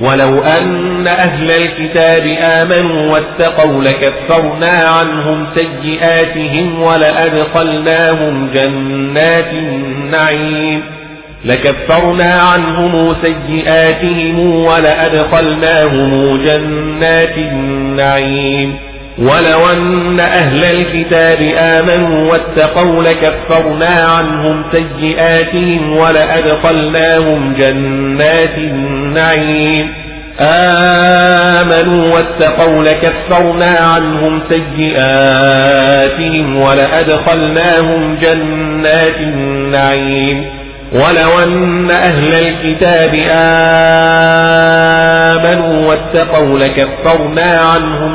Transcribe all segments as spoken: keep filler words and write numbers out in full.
ولو أن أهل الكتاب آمنوا واتقوا لكفرنا عنهم سيئاتهم ولأدخلناهم جنات النعيم لكفرنا عنهم سيئاتهم ولأدخلناهم جنات النعيم ولو أن أهل الكتاب آمنوا واتقوا لكفرنا عنهم سيئاتهم ولأدخلناهم جنات النعيم آمنوا واتقوا لكفرنا عنهم سيئاتهم ولأدخلناهم جنات النعيم ولو أن أهل الكتاب آمنوا واتقوا لكفرنا عنهم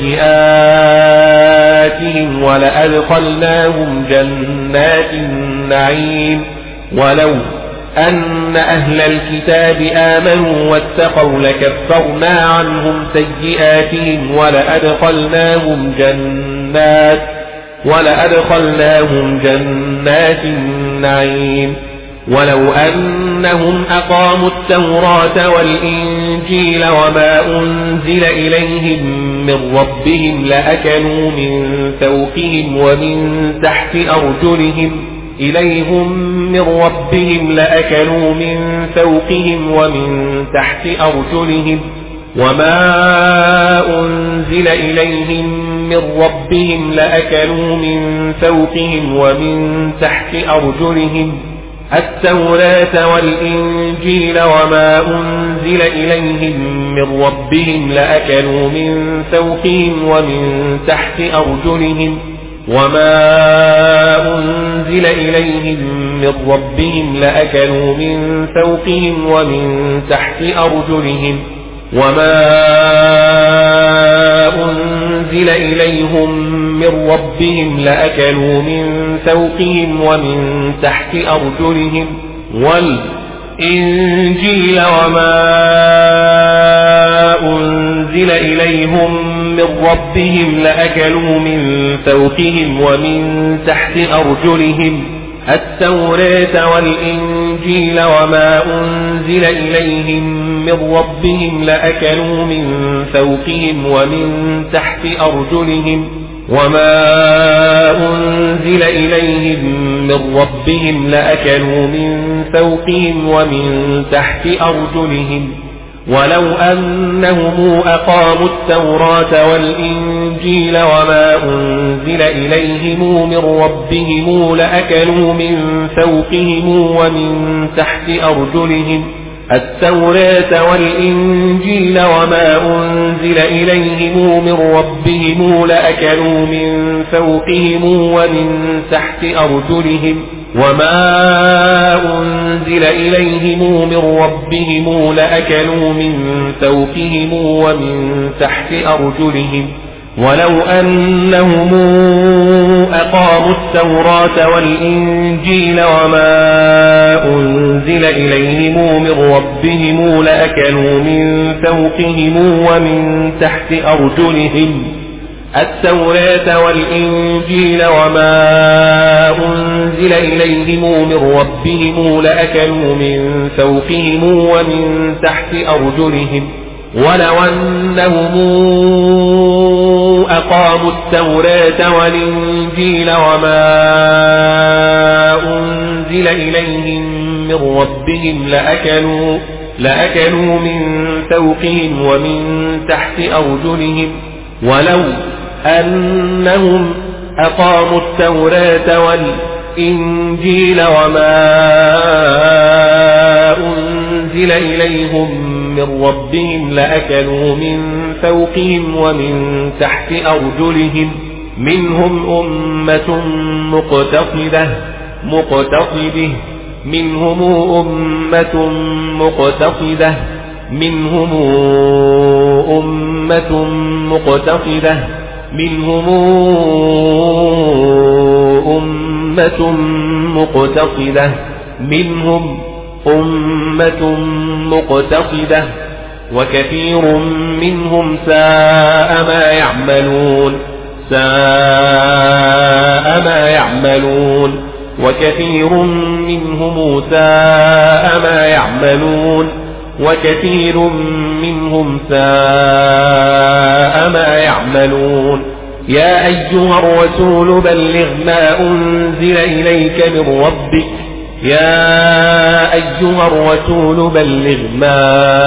سيئاتهم ولأدخلناهم جنات النعيم ولو أن أهل الكتاب آمنوا واتقوا لكفرنا عنهم سيئاتهم ولأدخلناهم جنات ولأدخلناهم جنات النعيم ولو أنهم أقاموا التوراة والإنجيل وما أنزل إليهم من ربهم لأكلوا من فوقهم ومن تحت أرجلهم إليهم من ربهم لأكلوا من فوقهم ومن تحت أرجلهم وما أنزل إليهم من ربهم لأكلوا من فوقهم ومن تحت أرجلهم التوراة والإنجيل وما أنزل إليهم من ربهم لأكلوا من فوقهم ومن تحت أرجلهم وما أنزل إليهم من ربهم لأكلوا من فوقهم ومن تحت أرجلهم وما أنزل إليهم من ربهم لأكلوا من فوقهم ومن تحت أرجلهم والإنجيل وما أنزل إليهم من ربهم لأكلوا من فوقهم ومن تحت أرجلهم التوراة والإنجيل وما أنزل إليهم من ربهم لأكلوا من فوقهم ومن تحت أرجلهم وما أنزل إليهم من ربهم لأكلوا من فوقهم ومن تحت أرجلهم ولو أنهم أقاموا التوراة والإنجيل وما أنزل إليهم من ربهم لأكلوا من فوقهم ومن تحت أرجلهم التوراة والإنجيل وما أنزل إليهم من ربهم لأكلوا من فوقهم ومن تحت أرجلهم وما أنزل إليهم من ربهم لأكلوا من فوقهم ومن تحت أرجلهم ولو أنهم أقاموا التوراة والإنجيل وما أنزل إليهم من ربهم لأكلوا من فوقهم ومن تحت أرجلهم التوراة والإنجيل وما أنزل إليهم من ربهم لأكلوا من فوقهم ومن تحت أرجلهم ولو أنهم أقاموا التوراة والإنجيل وما أنزل إليهم من ربهم لأكلوا, لأكلوا من فوقهم ومن تحت أرجلهم ولو أنهم أقاموا التوراة والإنجيل وما أنزل إليهم من ربهم لأكلوا من فوقهم ومن تحت أرجلهم منهم أمة مقتصدة مقتصده منهم أمة مقتصدة منهم أمة مقتصدة منهم أمة مقتصدة منهم أمة مقتصدة وكثير منهم ساء ما يعملون ساء ما يعملون وكثير منهم ساء ما يعملون وكثير منهم ساء ما يعملون. يا أيها الرسول بلغ ما أنزل إليك من ربك يا أيها الرسول بلغ ما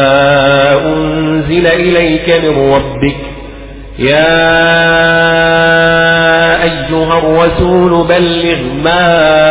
أنزل إليك من ربك يا أيها الرسول بلغ ما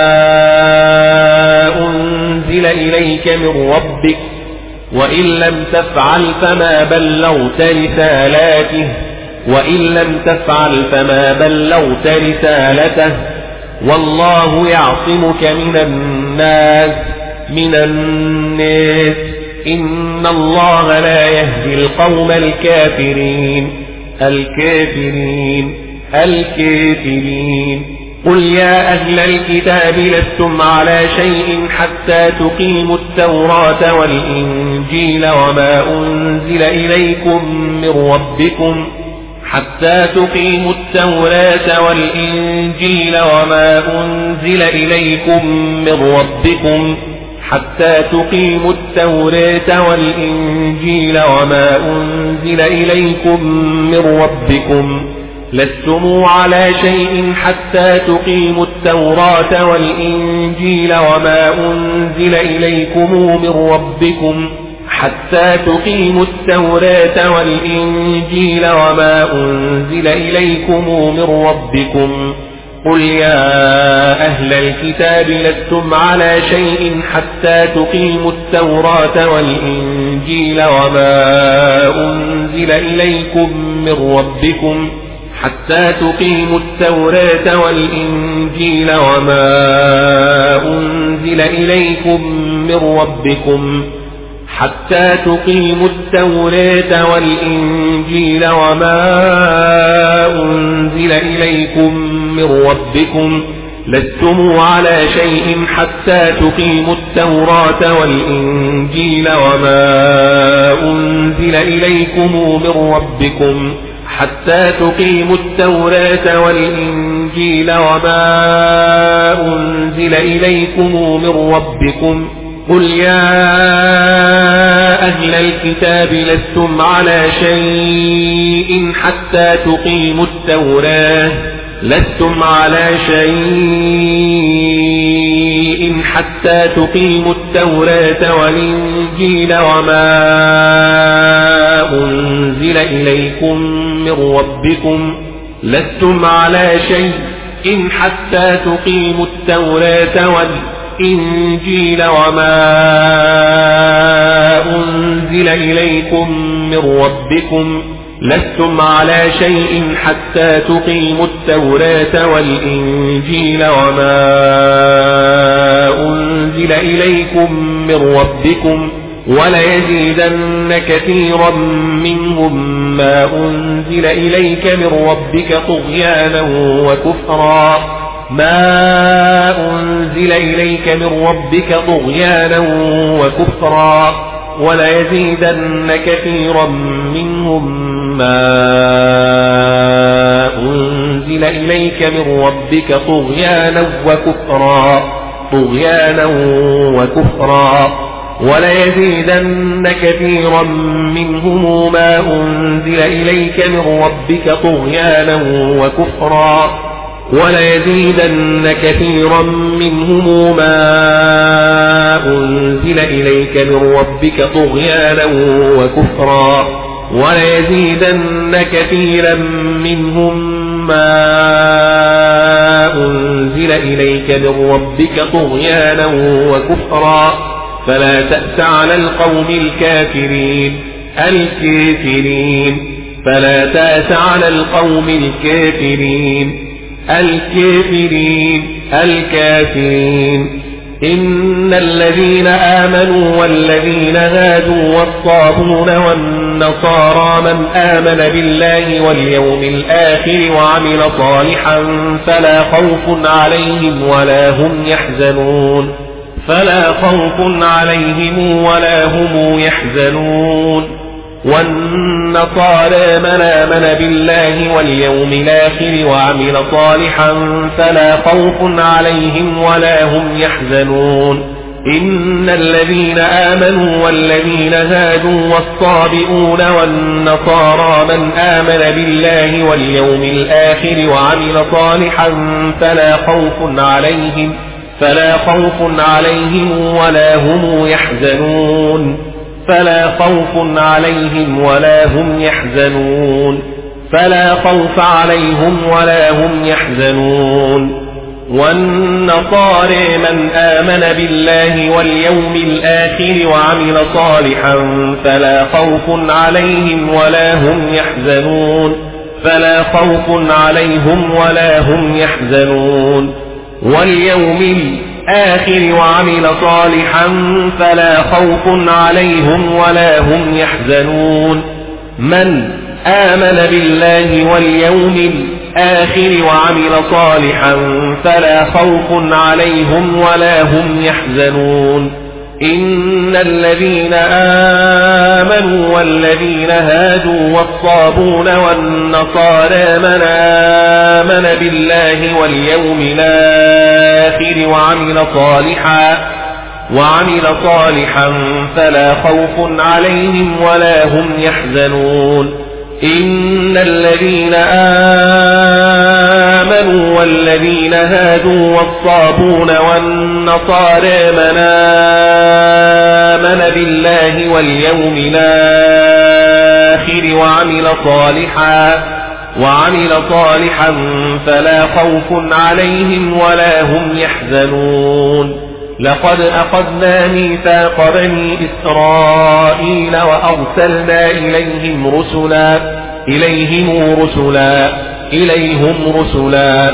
أنزل إليك من ربك وإن لم تفعل فما بلغت رسالاته وإن لم تفعل فما بلغت رسالته والله يعصمك من الناس من الناس إن الله لا يهدي القوم الكافرين الكافرين الكافرين. قل يا أهل الكتاب لستم على شيء حتى تقيموا التوراة والإنجيل وما أنزل إليكم من ربكم حتى تقيموا التوراة والإنجيل وما أنزل إليكم من ربكم حتى تقيموا التوراة والإنجيل وما أنزل إليكم من ربكم لستم على شيء حتى تقيموا التوراة والإنجيل وما أنزل إليكم من ربكم حتى تقيموا التوراة والإنجيل وما أنزل إليكم من ربكم. قل يا أهل الكتاب لستم على شيء حتى تقيموا التوراة والإنجيل وما أنزل إليكم من ربكم حتى تقيموا التوراة والإنجيل وما أنزل إليكم من ربكم حتى تقيموا التوراة والإنجيل وما أنزل إليكم من ربكم لستم على شيء حتى تقيموا التوراة والإنجيل وما أنزل إليكم من ربكم حتى تقيموا التوراة والإنجيل وما أنزل إليكم من ربكم. قل يا أهل الكتاب لستم على شيء حتى تقيموا التوراة لستم على شيء حتى تقيموا التوراة والإنجيل وما أنزل إليكم من ربكم لستم على شيء حتى تقيموا التوراة والإنجيل وما أنزل إليكم من ربكم لستم على شيء حتى تقيموا التوراة والإنجيل وما أنزل إليكم من ربكم وليزيدن كثيرا منهم ما أنزل إليك من ربك طغيانا وكفرا ما أنزل إليك من ربك طغيانا وكفرا وليزيدن كثيرا منهم ما أنزل إليك من ربك طغيانا وكفرا طغيانا وكفرا وليزيدن كثيرا منهم ما أنزل إليك من ربك طغيانا وكفرا وليزيدن كثيرا منهم ما أنزل إليك من ربك طغيانا وكفرا وليزيدن كثيرا منهم ما أنزل إليك من ربك طغيانا وكفرا فلا تأس على القوم الكافرين الكافرين فلا تأس على القوم الكافرين الكافرين الكافرين. إن الذين آمنوا والذين هادوا والصابون والنصارى من آمن بالله واليوم الآخر وعمل صالحا فلا خوف عليهم ولا هم يحزنون فلا خوف عليهم ولا هم يحزنون. والنصارى من آمن بالله واليوم الآخر وعمل صالحا فلا خوف عليهم ولا هم يحزنون إن الذين آمنوا والذين هادوا والصابئون والنصارى من آمن بالله واليوم الآخر وعمل صالحا فلا خوف عليهم فلا خوف عليهم ولا هم يحزنون فلا خوف عليهم ولا هم يحزنون فلا خوف عليهم ولا هم يحزنون والنصارى من آمن بالله واليوم الآخر وعمل صالحا فلا خوف عليهم ولا هم يحزنون فلا خوف عليهم ولا هم يحزنون واليوم الآخر وعمل صالحا فلا خوف عليهم ولا هم يحزنون من آمن بالله واليوم الآخر وعمل صالحا فلا خوف عليهم ولا هم يحزنون إن الذين آمنوا والذين هادوا والصابون والنصارى من آمن بالله واليوم الآخر وعمل صالحا وعمل صالحا فلا خوف عليهم ولا هم يحزنون إن الذين آمنوا والذين هادوا والصابون والنصارى من آمن بالله واليوم الآخر وعمل صالحا وعمل صالحا فلا خوف عليهم ولا هم يحزنون لقد أخذنا ميثاق بني إسرائيل وأرسلنا إليهم رسلا إليهم رسلا إليهم رسلا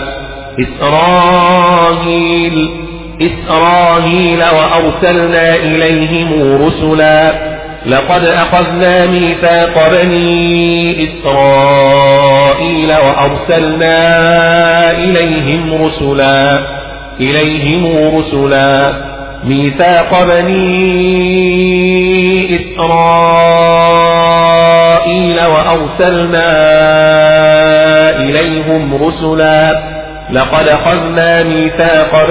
إسرائيل إسرائيل وأرسلنا إليهم رسلا لقد أخذنا ميثاق بني إسرائيل وأرسلنا إليهم رسلا إليهم رسلا ميثاق بني إسرائيل وأرسلنا إليهم رسلا لقد أخذنا ميثاق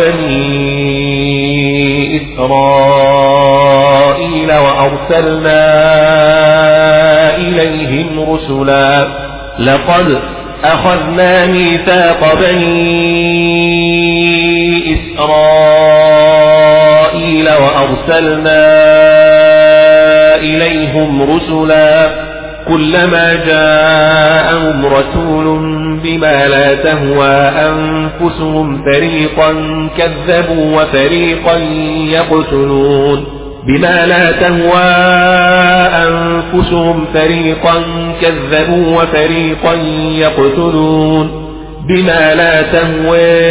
بني إسرائيل وأرسلنا إليهم رسلا لقد أخذنا ميثاق بني إسرائيل وأرسلنا إليهم رسلا كلما جاءهم رسول بما لا تهوى أنفسهم فريقا كذبوا وفريقا يقتلون بما لا تهوى أنفسهم فريقا كذبوا وفريقا يقتلون بما لا تهوى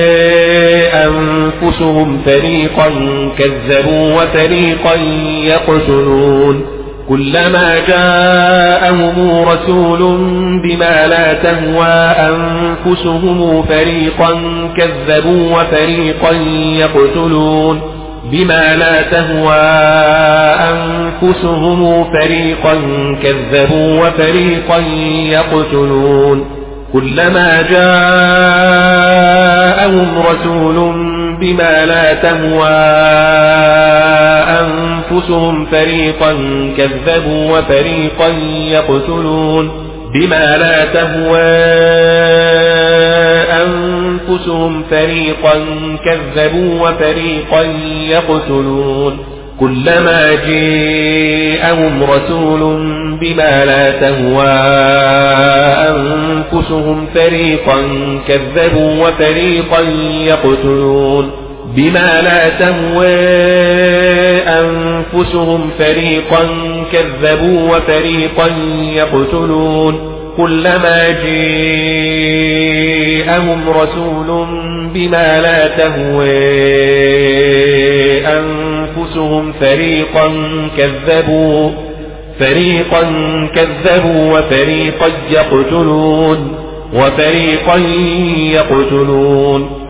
أنفسهم فريقا كذبوا وفريقا يقتلون كلما جاءهم رسول بما لا تهوى أنفسهم فريقا كذبوا وفريقا يقتلون بما لا تهوى أنفسهم فريقا كذبوا وفريقا يقتلون كلما جاءهم رسول بما لا تهوى أنفسهم فريقا كذبوا وفريقا يقتلون بما لا تهوى أنفسهم فريقا كذبوا وفريقا يقتلون كلما جاءهم رسول بما لا تهوى أنفسهم فريقا كذبوا وفريقا يقتلون بما لا تهوى أنفسهم فريقا كذبوا وفريقا يقتلون كلما جاءهم رسول بما لا تهوى أنفسهم فريقا كذبوا فريقا كذبوا وفريقا يقتلون وفريقا يقتلون